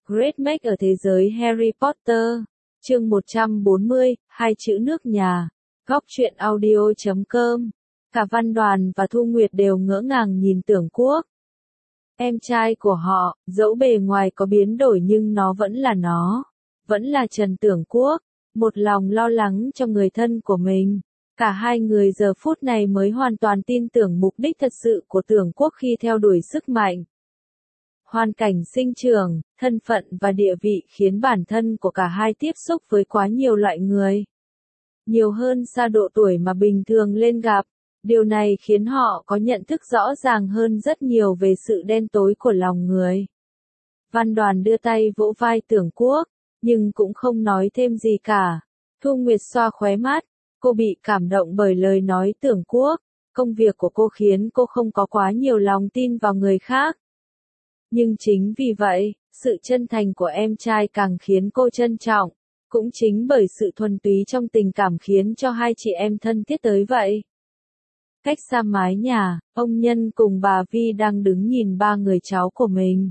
Great Make ở thế giới Harry Potter. Chương 140, hai chữ nước nhà. Góc truyện audio.com. Cả Văn Đoàn và Thu Nguyệt đều ngỡ ngàng nhìn Tưởng Quốc. Em trai của họ, dẫu bề ngoài có biến đổi nhưng nó vẫn là nó. Vẫn là Trần Tưởng Quốc. Một lòng lo lắng cho người thân của mình. Cả hai người giờ phút này mới hoàn toàn tin tưởng mục đích thật sự của Tưởng Quốc khi theo đuổi sức mạnh. Hoàn cảnh sinh trưởng, thân phận và địa vị khiến bản thân của cả hai tiếp xúc với quá nhiều loại người. Nhiều hơn xa độ tuổi mà bình thường lên gặp. Điều này khiến họ có nhận thức rõ ràng hơn rất nhiều về sự đen tối của lòng người. Văn Đoàn đưa tay vỗ vai Tưởng Quốc, nhưng cũng không nói thêm gì cả. Thu Nguyệt xoa khóe mắt, cô bị cảm động bởi lời nói Tưởng Quốc. Công việc của cô khiến cô không có quá nhiều lòng tin vào người khác. Nhưng chính vì vậy, sự chân thành của em trai càng khiến cô trân trọng. Cũng chính bởi sự thuần túy trong tình cảm khiến cho hai chị em thân thiết tới vậy. Cách xa mái nhà, ông Nhân cùng bà Vi đang đứng nhìn ba người cháu của mình.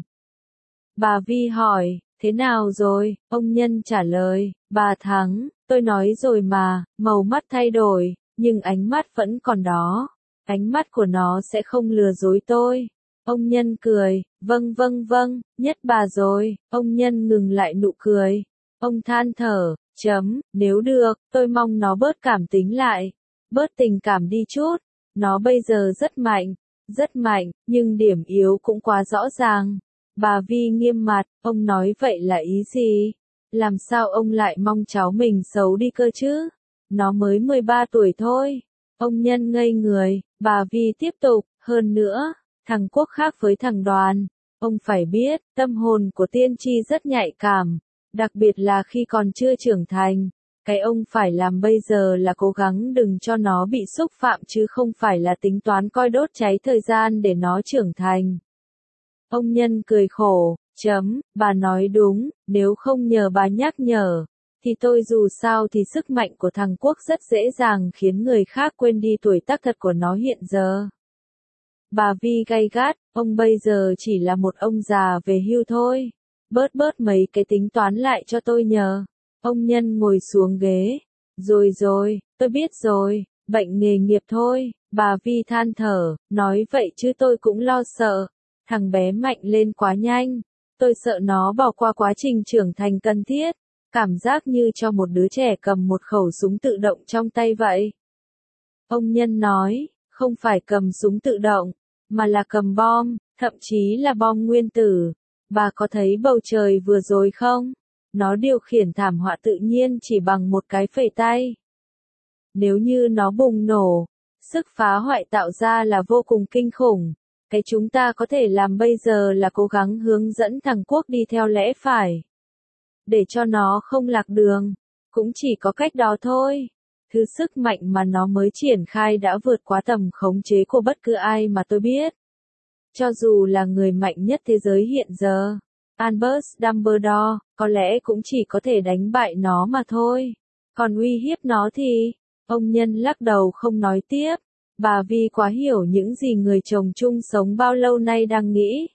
Bà Vi hỏi, thế nào rồi? Ông Nhân trả lời, bà Thắng, tôi nói rồi mà, màu mắt thay đổi, nhưng ánh mắt vẫn còn đó. Ánh mắt của nó sẽ không lừa dối tôi. Ông Nhân cười, vâng, nhất bà rồi. Ông Nhân ngừng lại nụ cười. Ông than thở, nếu được, tôi mong nó bớt cảm tính lại. Bớt tình cảm đi chút. Nó bây giờ rất mạnh, nhưng điểm yếu cũng quá rõ ràng. Bà Vi nghiêm mặt, ông nói vậy là ý gì? Làm sao ông lại mong cháu mình xấu đi cơ chứ? Nó mới 13 tuổi thôi. Ông Nhân ngây người, bà Vi tiếp tục, hơn nữa, thằng Quốc khác với thằng Đoàn. Ông phải biết, tâm hồn của tiên tri rất nhạy cảm, đặc biệt là khi còn chưa trưởng thành. Cái ông phải làm bây giờ là cố gắng đừng cho nó bị xúc phạm chứ không phải là tính toán coi đốt cháy thời gian để nó trưởng thành. Ông Nhân cười khổ, bà nói đúng, nếu không nhờ bà nhắc nhở, thì tôi dù sao thì sức mạnh của thằng Quốc rất dễ dàng khiến người khác quên đi tuổi tác thật của nó hiện giờ. Bà Vi gay gắt, ông bây giờ chỉ là một ông già về hưu thôi. Bớt mấy cái tính toán lại cho tôi nhờ. Ông Nhân ngồi xuống ghế. Rồi, tôi biết rồi, bệnh nghề nghiệp thôi. Bà Vi than thở, nói vậy chứ tôi cũng lo sợ. Thằng bé mạnh lên quá nhanh. Tôi sợ nó bỏ qua quá trình trưởng thành cần thiết. Cảm giác như cho một đứa trẻ cầm một khẩu súng tự động trong tay vậy. Ông Nhân nói, không phải cầm súng tự động, mà là cầm bom, thậm chí là bom nguyên tử. Bà có thấy bầu trời vừa rồi không? Nó điều khiển thảm họa tự nhiên chỉ bằng một cái phẩy tay. Nếu như nó bùng nổ, sức phá hoại tạo ra là vô cùng kinh khủng. Cái chúng ta có thể làm bây giờ là cố gắng hướng dẫn thằng Quốc đi theo lẽ phải. Để cho nó không lạc đường. Cũng chỉ có cách đó thôi. Thứ sức mạnh mà nó mới triển khai đã vượt quá tầm khống chế của bất cứ ai mà tôi biết. Cho dù là người mạnh nhất thế giới hiện giờ, Albus Dumbledore, có lẽ cũng chỉ có thể đánh bại nó mà thôi. Còn uy hiếp nó thì, ông Nhân lắc đầu không nói tiếp. Bà Vi quá hiểu những gì người chồng chung sống bao lâu nay đang nghĩ.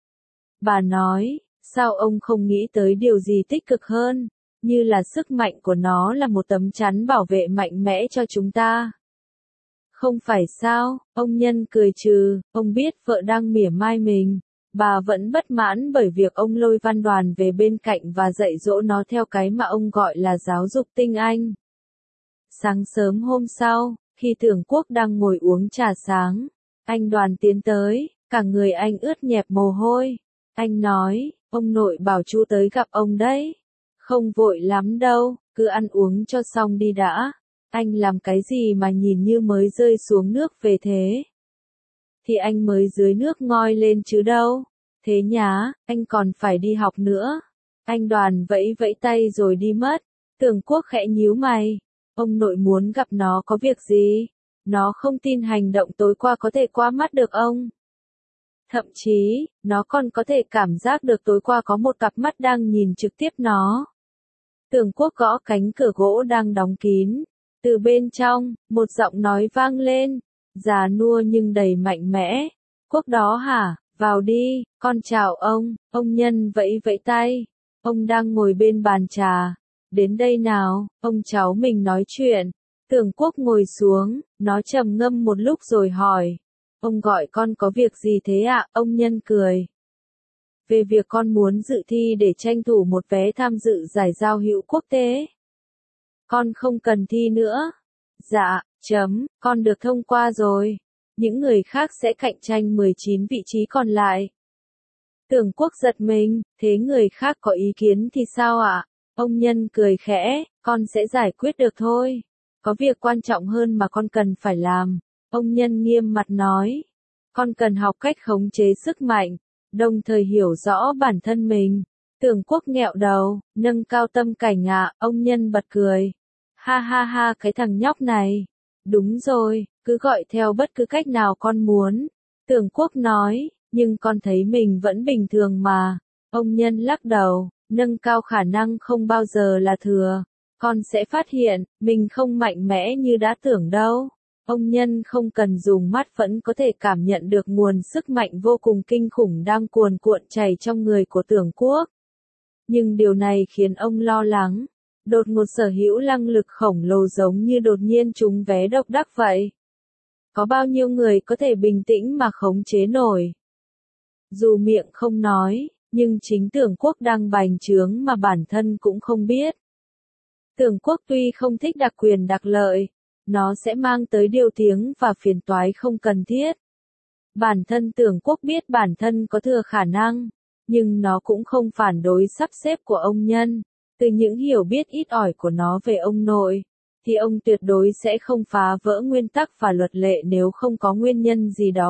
Bà nói, sao ông không nghĩ tới điều gì tích cực hơn, như là sức mạnh của nó là một tấm chắn bảo vệ mạnh mẽ cho chúng ta. Không phải sao, ông Nhân cười trừ, ông biết vợ đang mỉa mai mình. Bà vẫn bất mãn bởi việc ông lôi Văn Đoàn về bên cạnh và dạy dỗ nó theo cái mà ông gọi là giáo dục tinh anh. Sáng sớm hôm sau, khi Tưởng Quốc đang ngồi uống trà sáng, anh Đoàn tiến tới, cả người anh ướt nhẹp mồ hôi. Anh nói, ông nội bảo chú tới gặp ông đấy. Không vội lắm đâu, cứ ăn uống cho xong đi đã. Anh làm cái gì mà nhìn như mới rơi xuống nước về thế? Thì anh mới dưới nước ngoi lên chứ đâu. Thế nhá, anh còn phải đi học nữa. Anh Đoàn vẫy vẫy tay rồi đi mất. Tưởng Quốc khẽ nhíu mày. Ông nội muốn gặp nó có việc gì? Nó không tin hành động tối qua có thể qua mắt được ông. Thậm chí, nó còn có thể cảm giác được tối qua có một cặp mắt đang nhìn trực tiếp nó. Tưởng Quốc gõ cánh cửa gỗ đang đóng kín. Từ bên trong, một giọng nói vang lên. Già nua nhưng đầy mạnh mẽ. Quốc đó hả? Vào đi, con chào ông. Ông Nhân vẫy vẫy tay. Ông đang ngồi bên bàn trà. Đến đây nào, ông cháu mình nói chuyện. Tưởng Quốc ngồi xuống, nó trầm ngâm một lúc rồi hỏi. Ông gọi con có việc gì thế ạ? Ông Nhân cười. Về việc con muốn dự thi để tranh thủ một vé tham dự giải giao hữu quốc tế. Con không cần thi nữa. Dạ, con được thông qua rồi. Những người khác sẽ cạnh tranh 19 vị trí còn lại. Tưởng Quốc giật mình, thế người khác có ý kiến thì sao ạ? Ông Nhân cười khẽ, con sẽ giải quyết được thôi. Có việc quan trọng hơn mà con cần phải làm. Ông Nhân nghiêm mặt nói. Con cần học cách khống chế sức mạnh, đồng thời hiểu rõ bản thân mình. Tưởng Quốc nghẹo đầu, nâng cao tâm cảnh ạ, ông Nhân bật cười. Ha ha ha, cái thằng nhóc này. Đúng rồi, cứ gọi theo bất cứ cách nào con muốn. Tưởng Quốc nói, nhưng con thấy mình vẫn bình thường mà. Ông Nhân lắc đầu, nâng cao khả năng không bao giờ là thừa. Con sẽ phát hiện, mình không mạnh mẽ như đã tưởng đâu. Ông Nhân không cần dùng mắt vẫn có thể cảm nhận được nguồn sức mạnh vô cùng kinh khủng đang cuồn cuộn chảy trong người của Tưởng Quốc. Nhưng điều này khiến ông lo lắng. Đột ngột sở hữu năng lực khổng lồ giống như đột nhiên trúng vé độc đắc vậy. Có bao nhiêu người có thể bình tĩnh mà khống chế nổi? Dù miệng không nói, nhưng chính Tưởng Quốc đang bành trướng mà bản thân cũng không biết. Tưởng Quốc tuy không thích đặc quyền đặc lợi, nó sẽ mang tới điều tiếng và phiền toái không cần thiết. Bản thân Tưởng Quốc biết bản thân có thừa khả năng, nhưng nó cũng không phản đối sắp xếp của ông Nhân. Từ những hiểu biết ít ỏi của nó về ông nội, thì ông tuyệt đối sẽ không phá vỡ nguyên tắc và luật lệ nếu không có nguyên nhân gì đó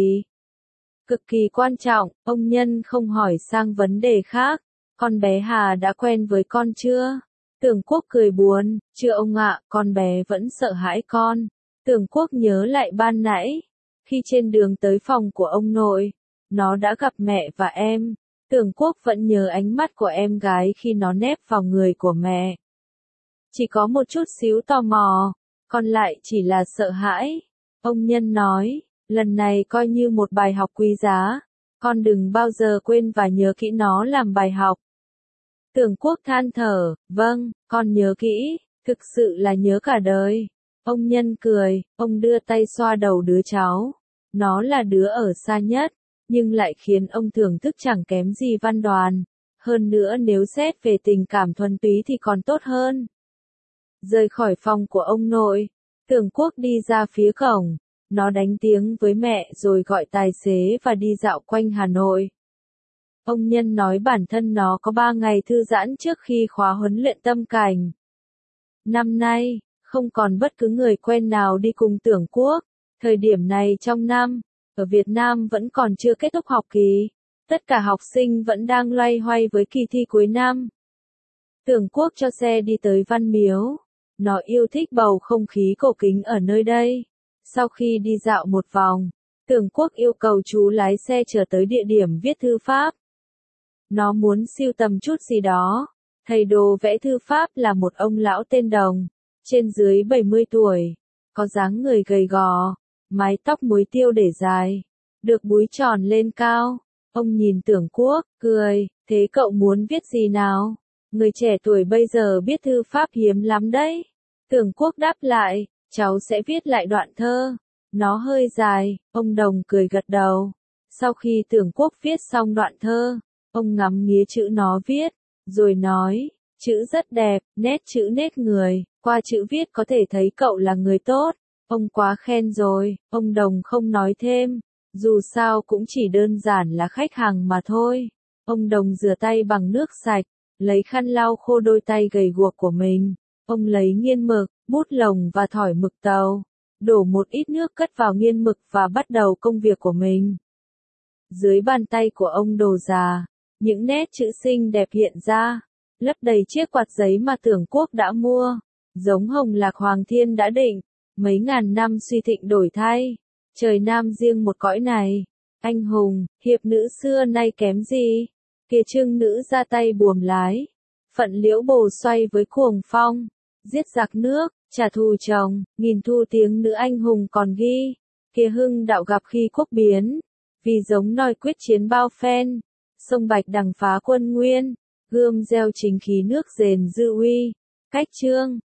cực kỳ quan trọng. Ông Nhân không hỏi sang vấn đề khác. Con bé Hà đã quen với con chưa? Tưởng Quốc cười buồn, chưa ông ạ, con bé vẫn sợ hãi con. Tưởng Quốc nhớ lại ban nãy, khi trên đường tới phòng của ông nội, nó đã gặp mẹ và em. Tưởng Quốc vẫn nhớ ánh mắt của em gái khi nó nép vào người của mẹ. Chỉ có một chút xíu tò mò, còn lại chỉ là sợ hãi. Ông Nhân nói, lần này coi như một bài học quý giá. Con đừng bao giờ quên và nhớ kỹ nó làm bài học. Tưởng Quốc than thở, vâng, con nhớ kỹ, thực sự là nhớ cả đời. Ông Nhân cười, ông đưa tay xoa đầu đứa cháu. Nó là đứa ở xa nhất, nhưng lại khiến ông thưởng thức chẳng kém gì Văn Đoàn. Hơn nữa nếu xét về tình cảm thuần túy thì còn tốt hơn. Rời khỏi phòng của ông nội, Tưởng Quốc đi ra phía cổng. Nó đánh tiếng với mẹ rồi gọi tài xế và đi dạo quanh Hà Nội. Ông Nhân nói bản thân nó có 3 ngày thư giãn trước khi khóa huấn luyện tâm cảnh. Năm nay, không còn bất cứ người quen nào đi cùng Tưởng Quốc. Thời điểm này trong năm, ở Việt Nam vẫn còn chưa kết thúc học kỳ. Tất cả học sinh vẫn đang loay hoay với kỳ thi cuối năm. Tưởng Quốc cho xe đi tới Văn Miếu. Nó yêu thích bầu không khí cổ kính ở nơi đây. Sau khi đi dạo một vòng, Tưởng Quốc yêu cầu chú lái xe chở tới địa điểm viết thư pháp. Nó muốn sưu tầm chút gì đó. Thầy đồ vẽ thư pháp là một ông lão tên Đồng, trên dưới 70 tuổi, có dáng người gầy gò, mái tóc muối tiêu để dài, được búi tròn lên cao. Ông nhìn Tưởng Quốc, cười, thế cậu muốn viết gì nào? Người trẻ tuổi bây giờ biết thư pháp hiếm lắm đấy. Tưởng Quốc đáp lại, cháu sẽ viết lại đoạn thơ. Nó hơi dài, ông Đồng cười gật đầu. Sau khi Tưởng Quốc viết xong đoạn thơ, ông ngắm nghía chữ nó viết, rồi nói, chữ rất đẹp, nét chữ nét người, qua chữ viết có thể thấy cậu là người tốt. Ông quá khen rồi, ông Đồng không nói thêm, dù sao cũng chỉ đơn giản là khách hàng mà thôi. Ông Đồng rửa tay bằng nước sạch, lấy khăn lau khô đôi tay gầy guộc của mình. Ông lấy nghiên mực, bút lồng và thỏi mực tàu, đổ một ít nước cất vào nghiên mực và bắt đầu công việc của mình. Dưới bàn tay của ông đồ già, những nét chữ xinh đẹp hiện ra, lấp đầy chiếc quạt giấy mà Tưởng Quốc đã mua, giống hồng lạc hoàng thiên đã định, mấy ngàn năm suy thịnh đổi thay, trời nam riêng một cõi này, anh hùng, hiệp nữ xưa nay kém gì, kia trưng nữ ra tay buồm lái, phận liễu bồ xoay với cuồng phong, giết giặc nước, trả thù chồng, nghìn thu tiếng nữ anh hùng còn ghi, kia hưng đạo gặp khi quốc biến, vì giống nòi quyết chiến bao phen, sông Bạch đằng phá quân Nguyên, Gươm gieo chính khí nước rền dư uy. Cách chương